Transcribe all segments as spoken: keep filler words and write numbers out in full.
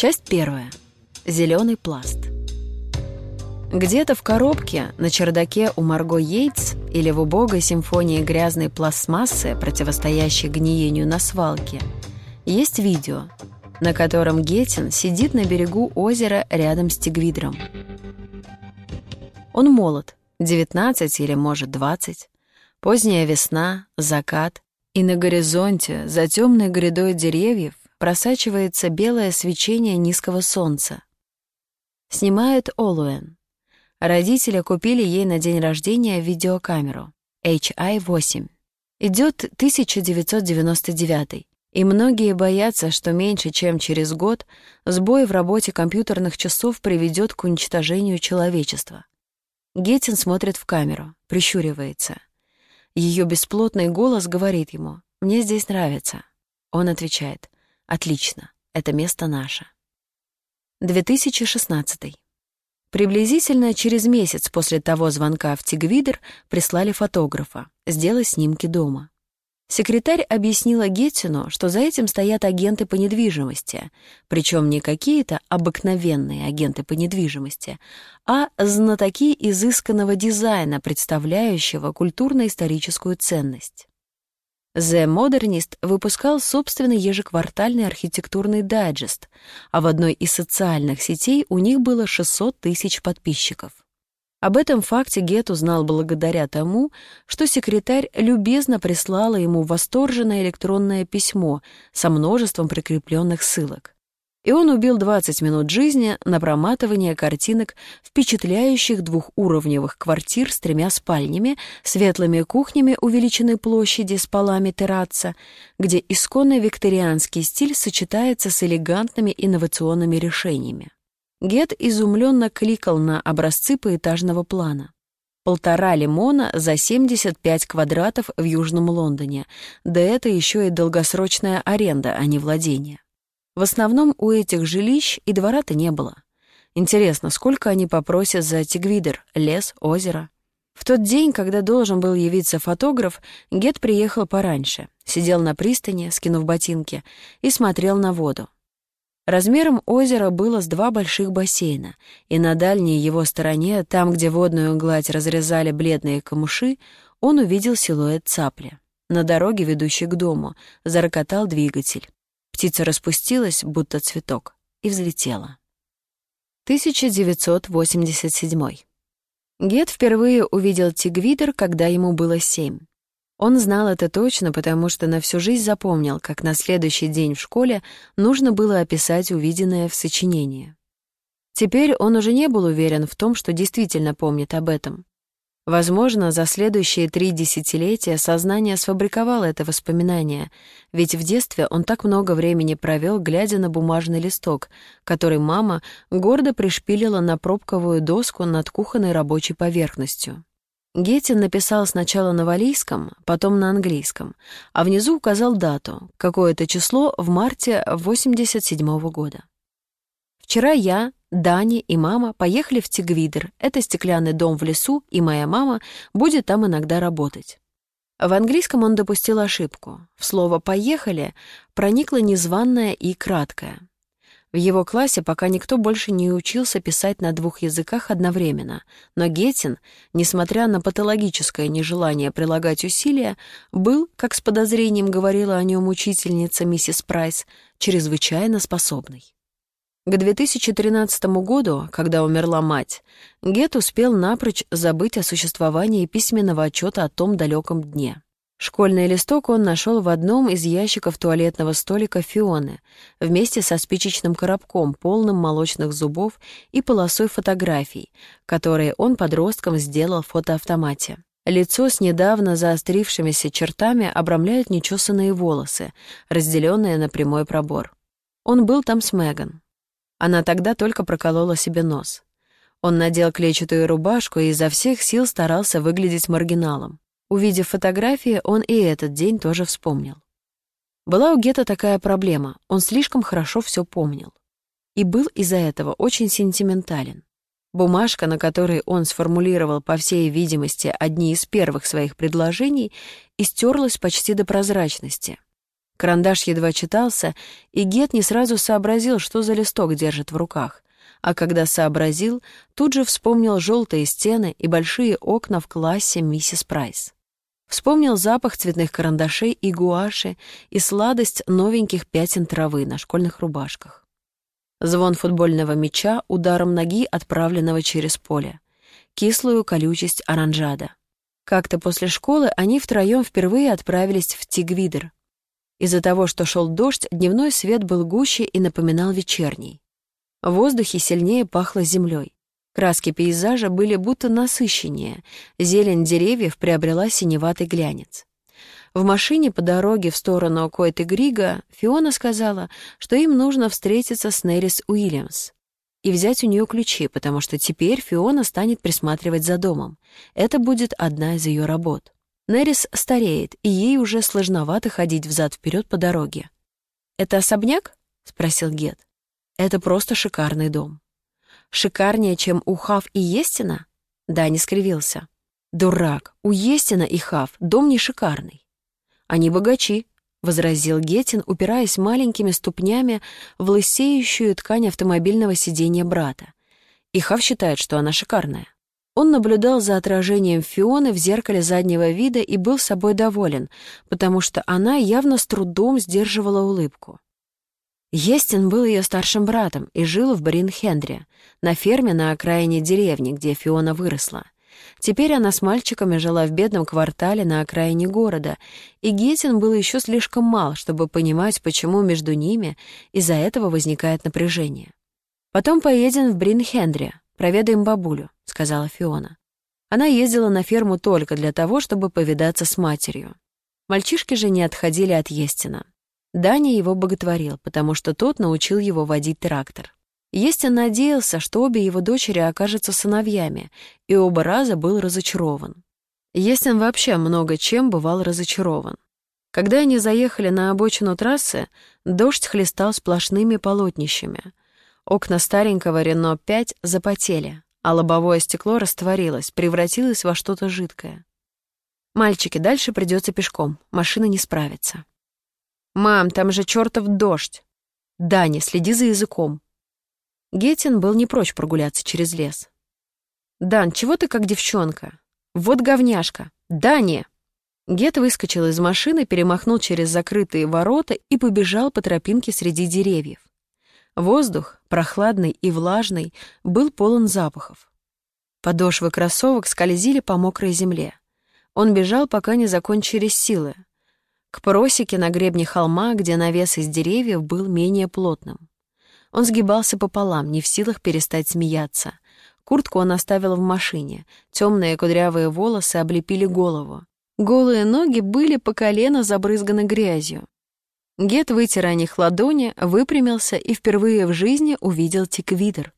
Часть первая. Зеленый пласт. Где-то в коробке на чердаке у Марго Йейтс или в убогой симфонии грязной пластмассы, противостоящей гниению на свалке, есть видео, на котором Геттин сидит на берегу озера рядом с Тигвидром. Он молод, девятнадцать или, может, двадцать. Поздняя весна, закат, и на горизонте, за темной грядой деревьев, просачивается белое свечение низкого солнца. Снимает Олуэн. Родители купили ей на день рождения видеокамеру эйч ай восемь. Идет тысяча девятьсот девяносто девятый, и многие боятся, что меньше чем через год сбой в работе компьютерных часов приведет к уничтожению человечества. Геттин смотрит в камеру, прищуривается. Ее бесплотный голос говорит ему: «Мне здесь нравится». Он отвечает: «Отлично, это место наше». две тысячи шестнадцатый. Приблизительно через месяц после того звонка в Тигвидр прислали фотографа сделать снимки дома. Секретарь объяснила Геттину, что за этим стоят агенты по недвижимости, причем не какие-то обыкновенные агенты по недвижимости, а знатоки изысканного дизайна, представляющего культурно-историческую ценность. The Modernist выпускал собственный ежеквартальный архитектурный дайджест, а в одной из социальных сетей у них было шестьсот тысяч подписчиков. Об этом факте Гетт узнал благодаря тому, что секретарь любезно прислала ему восторженное электронное письмо со множеством прикрепленных ссылок. И он убил двадцать минут жизни на проматывание картинок впечатляющих двухуровневых квартир с тремя спальнями, светлыми кухнями увеличенной площади с полами терраса, где исконный викторианский стиль сочетается с элегантными инновационными решениями. Гетт изумленно кликал на образцы поэтажного плана. Полтора лимона за семьдесят пять квадратов в Южном Лондоне, да это еще и долгосрочная аренда, а не владение. В основном у этих жилищ и двора-то не было. Интересно, сколько они попросят за Тигвидр, лес, озеро? В тот день, когда должен был явиться фотограф, Гетт приехал пораньше, сидел на пристани, скинув ботинки, и смотрел на воду. Размером озера было с два больших бассейна, и на дальней его стороне, там, где водную гладь разрезали бледные камыши, он увидел силуэт цапли. На дороге, ведущей к дому, зарокотал двигатель. Птица распустилась, будто цветок, и взлетела. тысяча девятьсот восемьдесят седьмой. Гетт впервые увидел Тигвидр, когда ему было семь. Он знал это точно, потому что на всю жизнь запомнил, как на следующий день в школе нужно было описать увиденное в сочинении. Теперь он уже не был уверен в том, что действительно помнит об этом. Возможно, за следующие три десятилетия сознание сфабриковало это воспоминание, ведь в детстве он так много времени провел, глядя на бумажный листок, который мама гордо пришпилила на пробковую доску над кухонной рабочей поверхностью. Геттин написал сначала на валлийском, потом на английском, а внизу указал дату, какое-то число в марте восемьдесят седьмого года. «Вчера я, Дани и мама поехали в Тигвидр. Это стеклянный дом в лесу, и моя мама будет там иногда работать». В английском он допустил ошибку. В слово «поехали» проникло незваное и краткое. В его классе пока никто больше не учился писать на двух языках одновременно, но Геттин, несмотря на патологическое нежелание прилагать усилия, был, как с подозрением говорила о нем учительница миссис Прайс, чрезвычайно способный. К две тысячи тринадцатому году, когда умерла мать, Гетт успел напрочь забыть о существовании письменного отчета о том далеком дне. Школьный листок он нашел в одном из ящиков туалетного столика Фионы вместе со спичечным коробком, полным молочных зубов и полосой фотографий, которые он подростком сделал в фотоавтомате. Лицо с недавно заострившимися чертами обрамляют нечесанные волосы, разделенные на прямой пробор. Он был там с Меган. Она тогда только проколола себе нос. Он надел клетчатую рубашку и изо всех сил старался выглядеть маргиналом. Увидев фотографии, он и этот день тоже вспомнил. Была у Гетта такая проблема, он слишком хорошо все помнил. И был из-за этого очень сентиментален. Бумажка, на которой он сформулировал, по всей видимости, одни из первых своих предложений, истерлась почти до прозрачности. Карандаш едва читался, и Гет не сразу сообразил, что за листок держит в руках. А когда сообразил, тут же вспомнил желтые стены и большие окна в классе миссис Прайс. Вспомнил запах цветных карандашей и гуаши и сладость новеньких пятен травы на школьных рубашках. Звон футбольного мяча ударом ноги, отправленного через поле. Кислую колючесть оранжада. Как-то после школы они втроем впервые отправились в Тигвидер. Из-за того, что шел дождь, дневной свет был гуще и напоминал вечерний. В воздухе сильнее пахло землей. Краски пейзажа были будто насыщеннее, зелень деревьев приобрела синеватый глянец. В машине по дороге в сторону Койт-и-Грига Фиона сказала, что им нужно встретиться с Нерис Уильямс и взять у нее ключи, потому что теперь Фиона станет присматривать за домом. Это будет одна из ее работ. Нерис стареет, и ей уже сложновато ходить взад-вперед по дороге. «Это особняк?» — спросил Гет. «Это просто шикарный дом». «Шикарнее, чем у Хав и Естина?» Дани скривился. «Дурак, у Естина и Хав дом не шикарный». «Они богачи», — возразил Геттин, упираясь маленькими ступнями в лысеющую ткань автомобильного сиденья брата. И Хав считает, что она шикарная. Он наблюдал за отражением Фионы в зеркале заднего вида и был собой доволен, потому что она явно с трудом сдерживала улыбку. Естин был ее старшим братом и жил в Брин-Хендре, на ферме на окраине деревни, где Фиона выросла. Теперь она с мальчиками жила в бедном квартале на окраине города, и Геттин был еще слишком мал, чтобы понимать, почему между ними из-за этого возникает напряжение. «Потом поедем в Брин-Хендре, проведаем бабулю», — сказала Фиона. Она ездила на ферму только для того, чтобы повидаться с матерью. Мальчишки же не отходили от Естина. Даня его боготворил, потому что тот научил его водить трактор. Естин надеялся, что обе его дочери окажутся сыновьями, и оба раза был разочарован. Естин вообще много чем бывал разочарован. Когда они заехали на обочину трассы, дождь хлестал сплошными полотнищами. Окна старенького Рено пять запотели, а лобовое стекло растворилось, превратилось во что-то жидкое. «Мальчики, дальше придется пешком, машина не справится». «Мам, там же чертов дождь!» «Даня, следи за языком». Геттин был не прочь прогуляться через лес. «Дан, чего ты как девчонка? Вот говняшка! Даня!» Гет выскочил из машины, перемахнул через закрытые ворота и побежал по тропинке среди деревьев. Воздух, прохладный и влажный, был полон запахов. Подошвы кроссовок скользили по мокрой земле. Он бежал, пока не закончились силы. К просеке на гребне холма, где навес из деревьев был менее плотным. Он сгибался пополам, не в силах перестать смеяться. Куртку он оставил в машине, темные кудрявые волосы облепили голову. Голые ноги были по колено забрызганы грязью. Гет вытер о них ладони, выпрямился и впервые в жизни увидел Тигвидер.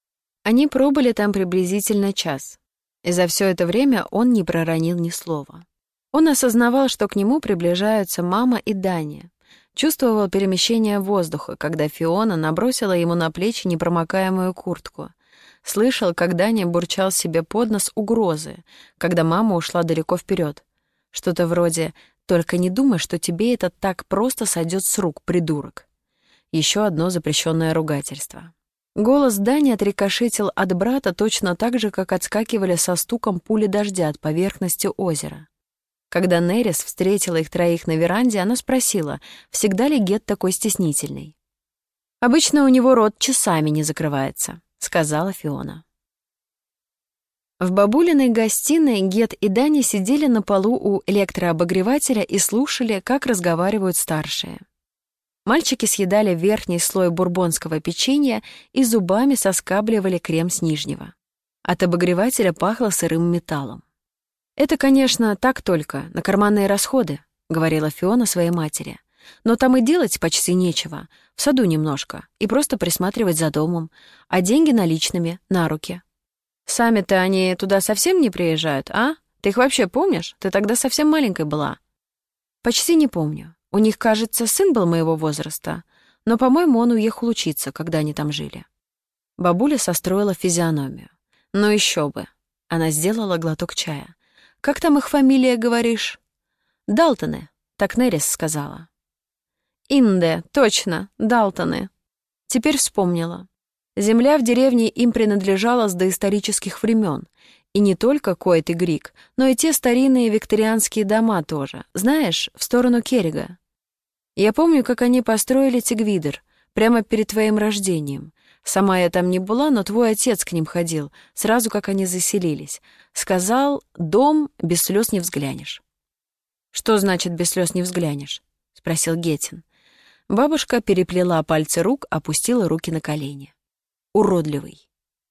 Они пробыли там приблизительно час, и за все это время он не проронил ни слова. Он осознавал, что к нему приближаются мама и Даня. Чувствовал перемещение воздуха, когда Фиона набросила ему на плечи непромокаемую куртку. Слышал, как Даня бурчал себе под нос угрозы, когда мама ушла далеко вперед. Что-то вроде «Только не думай, что тебе это так просто сойдет с рук, придурок». Еще одно запрещенное ругательство. Голос Дани отрикошетил от брата точно так же, как отскакивали со стуком пули дождя от поверхности озера. Когда Нерис встретила их троих на веранде, она спросила, всегда ли Гет такой стеснительный. «Обычно у него рот часами не закрывается», — сказала Фиона. В бабулиной гостиной Гет и Даня сидели на полу у электрообогревателя и слушали, как разговаривают старшие. Мальчики съедали верхний слой бурбонского печенья и зубами соскабливали крем с нижнего. От обогревателя пахло сырым металлом. «Это, конечно, так только, на карманные расходы», — говорила Фиона своей матери. «Но там и делать почти нечего, в саду немножко, и просто присматривать за домом, а деньги наличными, на руки». «Сами-то они туда совсем не приезжают, а? Ты их вообще помнишь? Ты тогда совсем маленькой была». «Почти не помню. У них, кажется, сын был моего возраста, но, по-моему, он уехал учиться, когда они там жили». Бабуля состроила физиономию. «Ну еще бы». Она сделала глоток чая. «Как там их фамилия, говоришь?» «Далтоны», — так Нерис сказала. Инде, точно, Далтоны. Теперь вспомнила. Земля в деревне им принадлежала с доисторических времен. И не только Койт и Грик, но и те старинные викторианские дома тоже. Знаешь, в сторону Керрига. Я помню, как они построили Тигвидер, прямо перед твоим рождением. Сама я там не была, но твой отец к ним ходил, сразу как они заселились. Сказал, дом без слез не взглянешь. «Что значит без слез не взглянешь?» — спросил Гетин. Бабушка переплела пальцы рук, опустила руки на колени. Уродливый.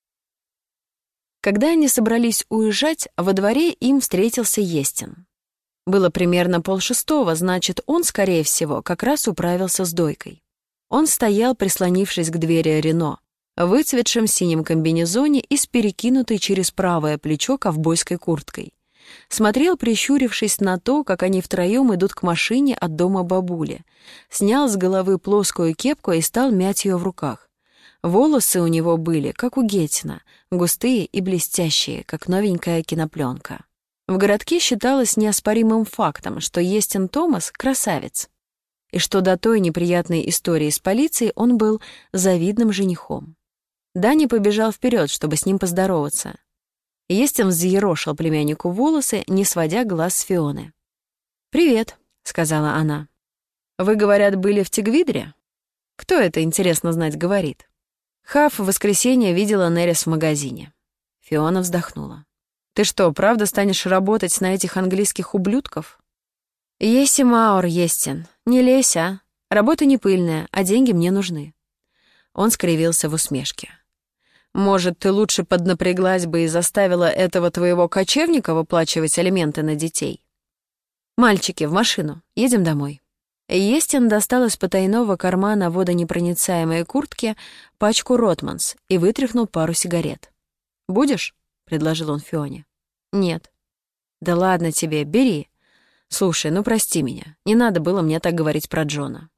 Когда они собрались уезжать, во дворе им встретился Естин. Было примерно полшестого, значит, он, скорее всего, как раз управился с дойкой. Он стоял, прислонившись к двери Рено, в выцветшем синем комбинезоне и с перекинутой через правое плечо ковбойской курткой. Смотрел, прищурившись на то, как они втроем идут к машине от дома бабули. Снял с головы плоскую кепку и стал мять ее в руках. Волосы у него были, как у Гетина, густые и блестящие, как новенькая кинопленка. В городке считалось неоспоримым фактом, что Естин Томас — красавец, и что до той неприятной истории с полицией он был завидным женихом. Даня побежал вперед, чтобы с ним поздороваться. Естин взъерошил племяннику волосы, не сводя глаз с Фионы. «Привет», — сказала она. «Вы, говорят, были в Тигвидре? Кто это, интересно знать, говорит?» Хав в воскресенье видела Нерис в магазине. Фиона вздохнула. «Ты что, правда станешь работать на этих английских ублюдков?» «Еси Маур, Естин, не лезь, а? Работа не пыльная, а деньги мне нужны». Он скривился в усмешке. «Может, ты лучше поднапряглась бы и заставила этого твоего кочевника выплачивать алименты на детей?» «Мальчики, в машину, едем домой». Естин достал из потайного кармана водонепроницаемой куртки пачку Ротманс и вытряхнул пару сигарет. «Будешь?» — предложил он Фионе. «Нет». «Да ладно тебе, бери. Слушай, ну прости меня, не надо было мне так говорить про Джона».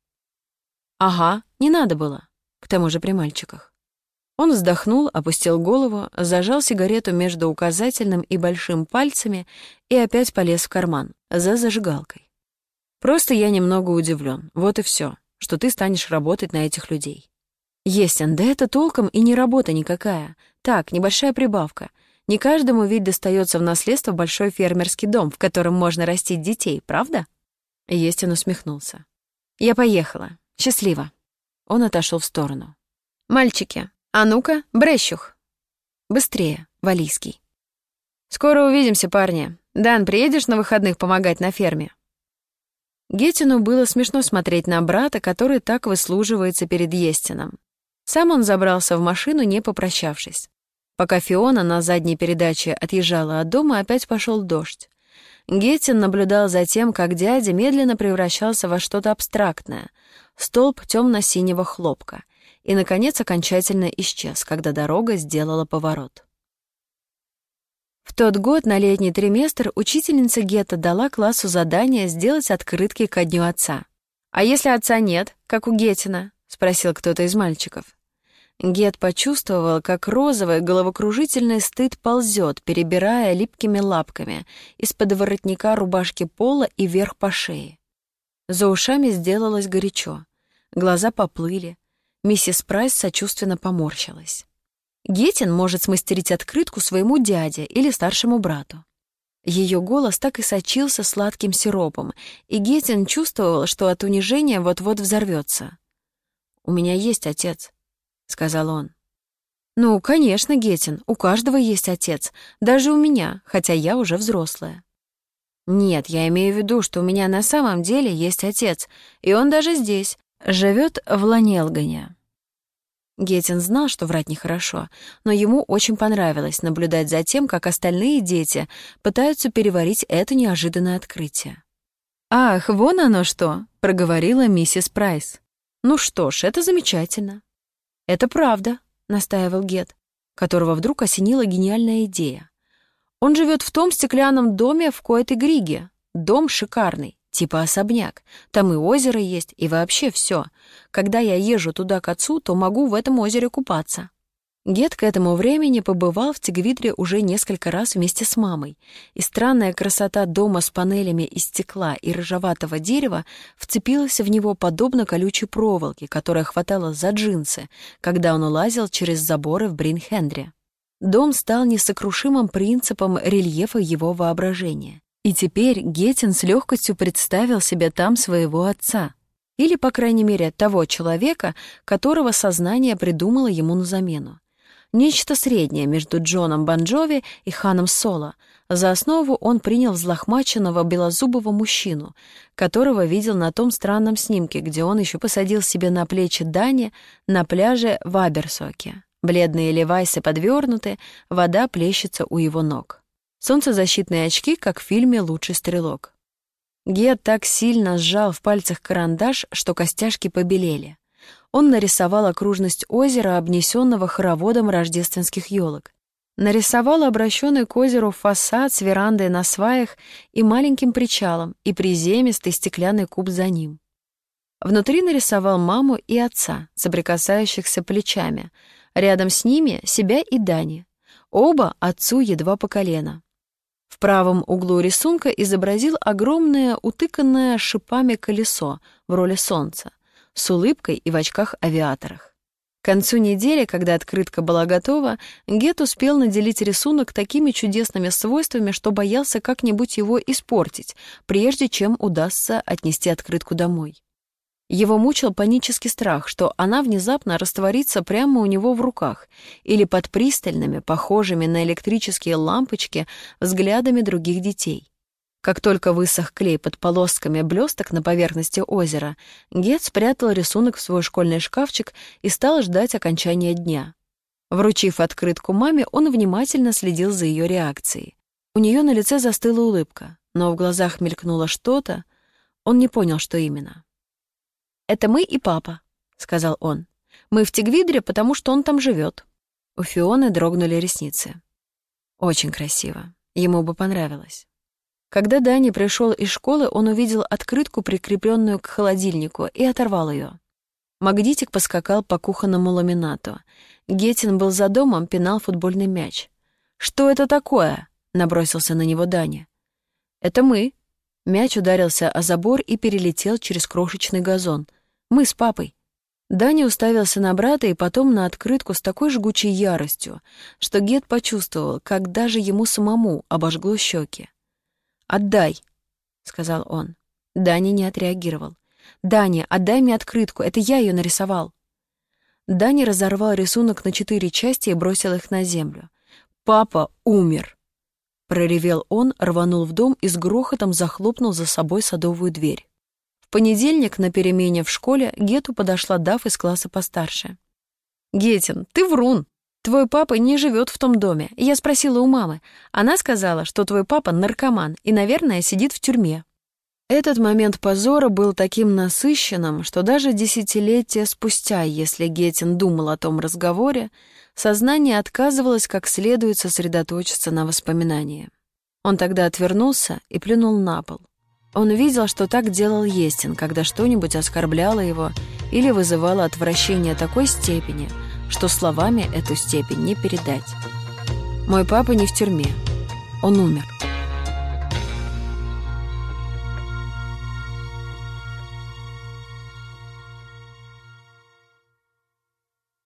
«Ага, не надо было, к тому же при мальчиках». Он вздохнул, опустил голову, зажал сигарету между указательным и большим пальцами и опять полез в карман, за зажигалкой. «Просто я немного удивлен, вот и все, что ты станешь работать на этих людей». «Естин, да это толком и не работа никакая. Так, небольшая прибавка. Не каждому ведь достается в наследство большой фермерский дом, в котором можно растить детей, правда?» Естин усмехнулся. «Я поехала. Счастливо». Он отошел в сторону. «Мальчики, а ну-ка, брещух. Быстрее, валийский». «Скоро увидимся, парни. Дан, приедешь на выходных помогать на ферме?» Гетину было смешно смотреть на брата, который так выслуживается перед Естином. Сам он забрался в машину, не попрощавшись. Пока Фиона на задней передаче отъезжала от дома, опять пошел дождь. Гетин наблюдал за тем, как дядя медленно превращался во что-то абстрактное, столб темно-синего хлопка, и, наконец, окончательно исчез, когда дорога сделала поворот. В тот год на летний триместр учительница Гетта дала классу задание сделать открытки ко дню отца. «А если отца нет, как у Геттина?» — спросил кто-то из мальчиков. Гет почувствовал, как розовый головокружительный стыд ползет, перебирая липкими лапками из-под воротника рубашки пола и вверх по шее. За ушами сделалось горячо, глаза поплыли, миссис Прайс сочувственно поморщилась. Геттин может смастерить открытку своему дяде или старшему брату. Ее голос так и сочился сладким сиропом, и Геттин чувствовал, что от унижения вот-вот взорвется. «У меня есть отец», — сказал он. «Ну, конечно, Геттин, у каждого есть отец, даже у меня, хотя я уже взрослая». «Нет, я имею в виду, что у меня на самом деле есть отец, и он даже здесь, живет в Ланелгане». Геттин знал, что врать нехорошо, но ему очень понравилось наблюдать за тем, как остальные дети пытаются переварить это неожиданное открытие. «Ах, вон оно что!» — проговорила миссис Прайс. «Ну что ж, это замечательно». «Это правда», — настаивал Гет, которого вдруг осенила гениальная идея. «Он живет в том стеклянном доме в Койт-и-Григе. Дом шикарный. Типа особняк. Там и озеро есть, и вообще все. Когда я езжу туда к отцу, то могу в этом озере купаться». Гет к этому времени побывал в Тигвидре уже несколько раз вместе с мамой, и странная красота дома с панелями из стекла и рыжеватого дерева вцепилась в него подобно колючей проволоке, которая хватала за джинсы, когда он лазил через заборы в Бринхендре. Дом стал несокрушимым принципом рельефа его воображения, и теперь Гетин с легкостью представил себе там своего отца, или, по крайней мере, того человека, которого сознание придумало ему на замену. Нечто среднее между Джоном Бон Джови и Ханом Соло. За основу он принял взлохмаченного белозубого мужчину, которого видел на том странном снимке, где он еще посадил себе на плечи Дани на пляже в Аберсоке. Бледные левайсы подвернуты, вода плещется у его ног. Солнцезащитные очки, как в фильме «Лучший стрелок». Гет так сильно сжал в пальцах карандаш, что костяшки побелели. Он нарисовал окружность озера, обнесенного хороводом рождественских елок. Нарисовал обращенный к озеру фасад с верандой на сваях и маленьким причалом, и приземистый стеклянный куб за ним. Внутри нарисовал маму и отца, соприкасающихся плечами. Рядом с ними себя и Дани. Оба отцу едва по колено. В правом углу рисунка изобразил огромное, утыканное шипами колесо в роли солнца, с улыбкой и в очках-авиаторах. К концу недели, когда открытка была готова, Гет успел наделить рисунок такими чудесными свойствами, что боялся как-нибудь его испортить, прежде чем удастся отнести открытку домой. Его мучил панический страх, что она внезапно растворится прямо у него в руках или под пристальными, похожими на электрические лампочки, взглядами других детей. Как только высох клей под полосками блесток на поверхности озера, Гет спрятал рисунок в свой школьный шкафчик и стал ждать окончания дня. Вручив открытку маме, он внимательно следил за ее реакцией. У нее на лице застыла улыбка, но в глазах мелькнуло что-то, он не понял, что именно. «Это мы и папа», — сказал он. «Мы в Тигвидре, потому что он там живет». У Фионы дрогнули ресницы. Очень красиво. Ему бы понравилось. Когда Дани пришел из школы, он увидел открытку, прикрепленную к холодильнику, и оторвал ее. Магнитик поскакал по кухонному ламинату. Гетин был за домом, пинал футбольный мяч. «Что это такое?» — набросился на него Дани. «Это мы». Мяч ударился о забор и перелетел через крошечный газон. «Мы с папой». Дани уставился на брата и потом на открытку с такой жгучей яростью, что Гет почувствовал, как даже ему самому обожгло щеки. «Отдай», — сказал он. Дани не отреагировал. «Дани, отдай мне открытку, это я ее нарисовал». Дани разорвал рисунок на четыре части и бросил их на землю. «Папа умер», — проревел он, рванул в дом и с грохотом захлопнул за собой садовую дверь. В понедельник на перемене в школе Гету подошла Даф из класса постарше. «Гетин, ты врун. Твой папа не живет в том доме. Я спросила у мамы. Она сказала, что твой папа наркоман и, наверное, сидит в тюрьме». Этот момент позора был таким насыщенным, что даже десятилетия спустя, если Гетин думал о том разговоре, сознание отказывалось как следует сосредоточиться на воспоминании. Он тогда отвернулся и плюнул на пол. Он видел, что так делал Естин, когда что-нибудь оскорбляло его или вызывало отвращение такой степени, что словами эту степень не передать. «Мой папа не в тюрьме. Он умер».